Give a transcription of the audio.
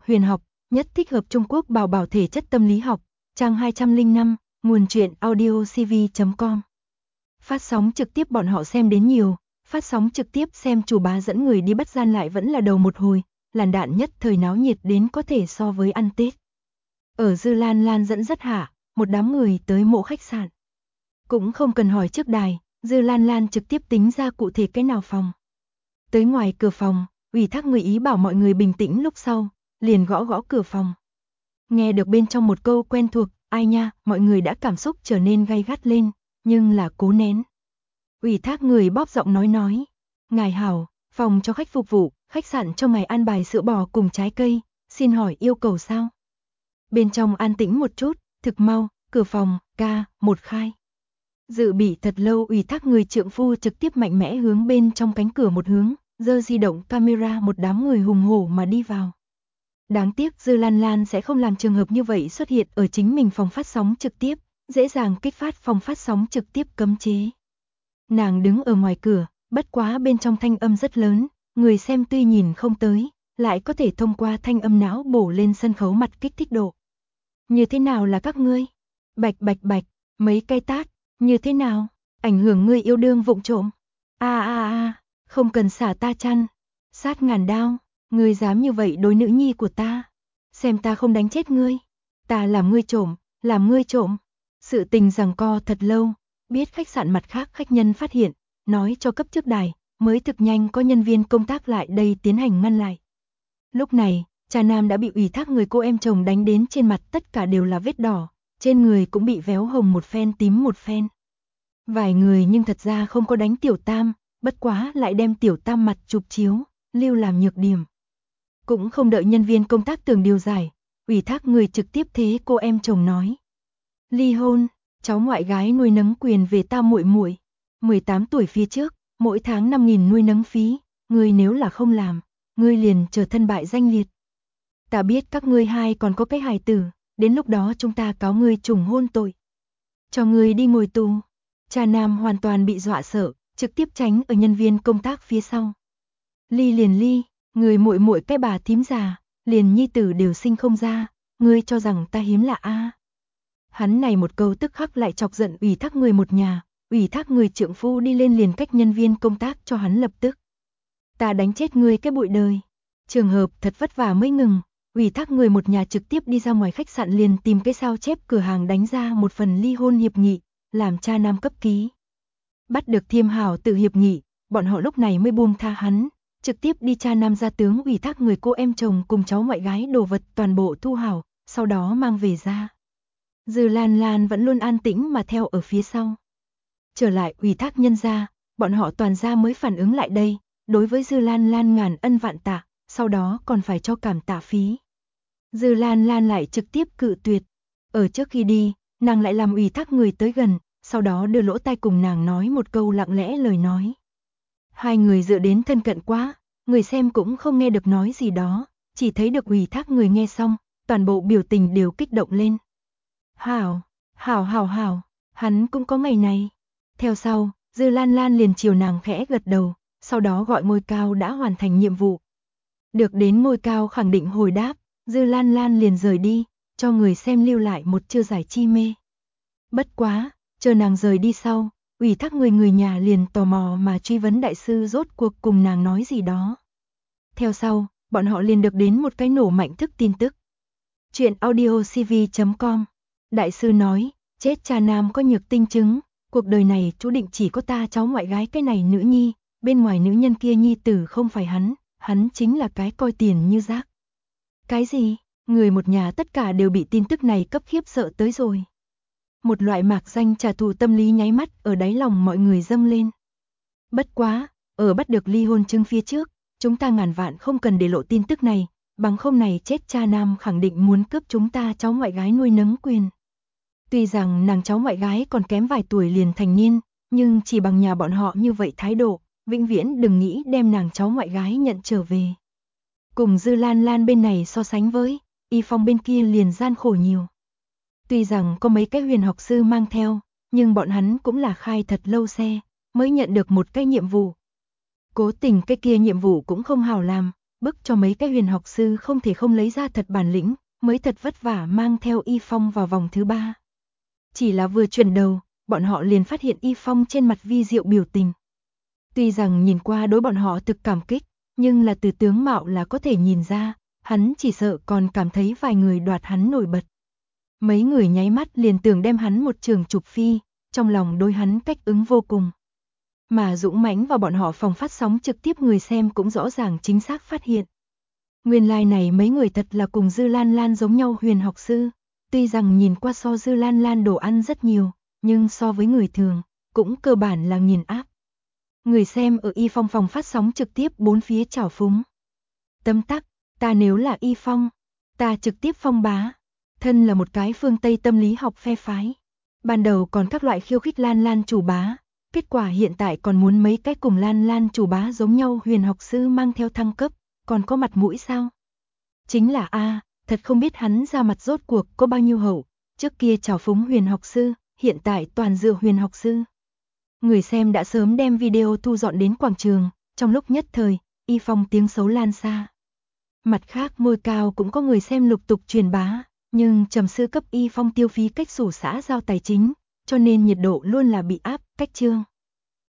huyền học, nhất thích hợp Trung Quốc bảo bảo thể chất tâm lý học, trang 205, nguồn truyện audiocv.com. Phát sóng trực tiếp bọn họ xem đến nhiều, phát sóng trực tiếp xem chủ bá dẫn người đi bắt gian lại vẫn là đầu một hồi, làn đạn nhất thời náo nhiệt đến có thể so với ăn Tết. Ở Dư Lan Lan dẫn dắt hạ, một đám người tới mộ khách sạn. Cũng không cần hỏi trước đài, Dư Lan Lan trực tiếp tính ra cụ thể cái nào phòng. Tới ngoài cửa phòng, ủy thác người ý bảo mọi người bình tĩnh lúc sau, liền gõ gõ cửa phòng. Nghe được bên trong một câu quen thuộc, ai nha, mọi người đã cảm xúc trở nên gay gắt lên, nhưng là cố nén. Ủy thác người bóp giọng nói, ngài hảo, phòng cho khách phục vụ, khách sạn cho ngài an bài sữa bò cùng trái cây, xin hỏi yêu cầu sao? Bên trong an tĩnh một chút, thực mau, cửa phòng, K1 khai. Dự bị thật lâu ủy thác người trượng phu trực tiếp mạnh mẽ hướng bên trong cánh cửa một hướng, giơ di động camera một đám người hùng hổ mà đi vào. Đáng tiếc Dư Lan Lan sẽ không làm trường hợp như vậy xuất hiện ở chính mình phòng phát sóng trực tiếp, dễ dàng kích phát phòng phát sóng trực tiếp cấm chế. Nàng đứng ở ngoài cửa, bất quá bên trong thanh âm rất lớn, người xem tuy nhìn không tới, lại có thể thông qua thanh âm não bổ lên sân khấu mặt kích thích độ. Như thế nào là các ngươi? Bạch bạch bạch, mấy cây tát, như thế nào? Ảnh hưởng ngươi yêu đương vụng trộm. Không cần xả ta chăn. Sát ngàn đao, ngươi dám như vậy đối nữ nhi của ta. Xem ta không đánh chết ngươi. Ta làm ngươi trộm. Sự tình giằng co thật lâu, biết khách sạn mặt khác khách nhân phát hiện, nói cho cấp trước đài, mới thực nhanh có nhân viên công tác lại đây tiến hành ngăn lại. Lúc này, cha nam đã bị ủy thác người cô em chồng đánh đến trên mặt tất cả đều là vết đỏ, trên người cũng bị véo hồng một phen tím một phen. Vài người nhưng thật ra không có đánh tiểu tam, bất quá lại đem tiểu tam mặt chụp chiếu, lưu làm nhược điểm. Cũng không đợi nhân viên công tác tường điều giải, ủy thác người trực tiếp thế cô em chồng nói. Ly hôn, cháu ngoại gái nuôi nấng quyền về ta muội muội, 18 tuổi phía trước, mỗi tháng 5.000 nuôi nấng phí, ngươi nếu là không làm, ngươi liền trở thân bại danh liệt. Ta biết các ngươi hai còn có cái hài tử, đến lúc đó chúng ta cáo ngươi trùng hôn tội. Cho ngươi đi ngồi tù. Cha nam hoàn toàn bị dọa sợ, trực tiếp tránh ở nhân viên công tác phía sau. Ly liền ly, người muội muội cái bà thím già, liền nhi tử đều sinh không ra, ngươi cho rằng ta hiếm lạ a? Hắn này một câu tức khắc lại chọc giận ủy thác người một nhà, ủy thác người trượng phu đi lên liền cách nhân viên công tác cho hắn lập tức. Ta đánh chết ngươi cái bụi đời. Trường hợp thật vất vả mới ngừng, ủy thác người một nhà trực tiếp đi ra ngoài khách sạn liền tìm cái sao chép cửa hàng đánh ra một phần ly hôn hiệp nghị, làm cha nam cấp ký. Bắt được Thiêm Hảo tự hiệp nghị, bọn họ lúc này mới buông tha hắn, trực tiếp đi cha nam gia tướng ủy thác người cô em chồng cùng cháu ngoại gái đồ vật toàn bộ thu hảo, sau đó mang về ra. Dư Lan Lan vẫn luôn an tĩnh mà theo ở phía sau. Trở lại ủy thác nhân gia, bọn họ toàn gia mới phản ứng lại đây, đối với Dư Lan Lan ngàn ân vạn tạ, sau đó còn phải cho cảm tạ phí. Dư Lan Lan lại trực tiếp cự tuyệt. Ở trước khi đi, nàng lại làm ủy thác người tới gần, sau đó đưa lỗ tai cùng nàng nói một câu lặng lẽ lời nói. Hai người dựa đến thân cận quá, người xem cũng không nghe được nói gì đó, chỉ thấy được ủy thác người nghe xong, toàn bộ biểu tình đều kích động lên. Hảo, hắn cũng có ngày này. Theo sau, Dư Lan Lan liền chiều nàng khẽ gật đầu, sau đó gọi ngôi cao đã hoàn thành nhiệm vụ. Được đến ngôi cao khẳng định hồi đáp, Dư Lan Lan liền rời đi, cho người xem lưu lại một chưa giải chi mê. Bất quá, chờ nàng rời đi sau, ủy thác người nhà liền tò mò mà truy vấn đại sư rốt cuộc cùng nàng nói gì đó. Theo sau, bọn họ liền được đến một cái nổ mạnh thức tin tức. Chuyện audiocv.com. Đại sư nói, chết cha nam có nhược tinh chứng, cuộc đời này chú định chỉ có ta cháu ngoại gái cái này nữ nhi, bên ngoài nữ nhân kia nhi tử không phải hắn chính là cái coi tiền như rác. Cái gì? Người một nhà tất cả đều bị tin tức này cấp khiếp sợ tới rồi. Một loại mạc danh trả thù tâm lý nháy mắt ở đáy lòng mọi người dâng lên. Bất quá, ở bắt được ly hôn chứng phía trước, chúng ta ngàn vạn không cần để lộ tin tức này, bằng không này chết cha nam khẳng định muốn cướp chúng ta cháu ngoại gái nuôi nấng quyền. Tuy rằng nàng cháu ngoại gái còn kém vài tuổi liền thành niên, nhưng chỉ bằng nhà bọn họ như vậy thái độ, vĩnh viễn đừng nghĩ đem nàng cháu ngoại gái nhận trở về. Cùng Dư Lan Lan bên này so sánh với, Y Phong bên kia liền gian khổ nhiều. Tuy rằng có mấy cái huyền học sư mang theo, nhưng bọn hắn cũng là khai thật lâu xe, mới nhận được một cái nhiệm vụ. Cố tình cái kia nhiệm vụ cũng không hào làm, bức cho mấy cái huyền học sư không thể không lấy ra thật bản lĩnh, mới thật vất vả mang theo Y Phong vào vòng thứ 3. Chỉ là vừa chuyển đầu, bọn họ liền phát hiện Y Phong trên mặt vi diệu biểu tình. Tuy rằng nhìn qua đối bọn họ thực cảm kích, nhưng là từ tướng mạo là có thể nhìn ra, hắn chỉ sợ còn cảm thấy vài người đoạt hắn nổi bật. Mấy người nháy mắt liền tưởng đem hắn một trường chụp phi, trong lòng đối hắn cách ứng vô cùng. Mà dũng mãnh vào bọn họ phòng phát sóng trực tiếp người xem cũng rõ ràng chính xác phát hiện. Nguyên lai này mấy người thật là cùng Dư Lan Lan giống nhau huyền học sư, tuy rằng nhìn qua so Dư Lan Lan đồ ăn rất nhiều, nhưng so với người thường, cũng cơ bản là nghiền áp. Người xem ở Y Phong phòng phát sóng trực tiếp bốn phía trào phúng. Tấm tắc, ta nếu là Y Phong, ta trực tiếp phong bá. Thân là một cái phương Tây tâm lý học phe phái. Ban đầu còn các loại khiêu khích Lan Lan chủ bá, kết quả hiện tại còn muốn mấy cái cùng Lan Lan chủ bá giống nhau huyền học sư mang theo thăng cấp, còn có mặt mũi sao? Chính là thật không biết hắn ra mặt rốt cuộc có bao nhiêu hậu, trước kia trào phúng huyền học sư, hiện tại toàn dựa huyền học sư. Người xem đã sớm đem video thu dọn đến quảng trường, trong lúc nhất thời, Y Phong tiếng xấu lan xa. Mặt khác ngôi cao cũng có người xem lục tục truyền bá, nhưng trầm sư cấp Y Phong tiêu phí cách sủ xã giao tài chính, cho nên nhiệt độ luôn là bị áp cách trương.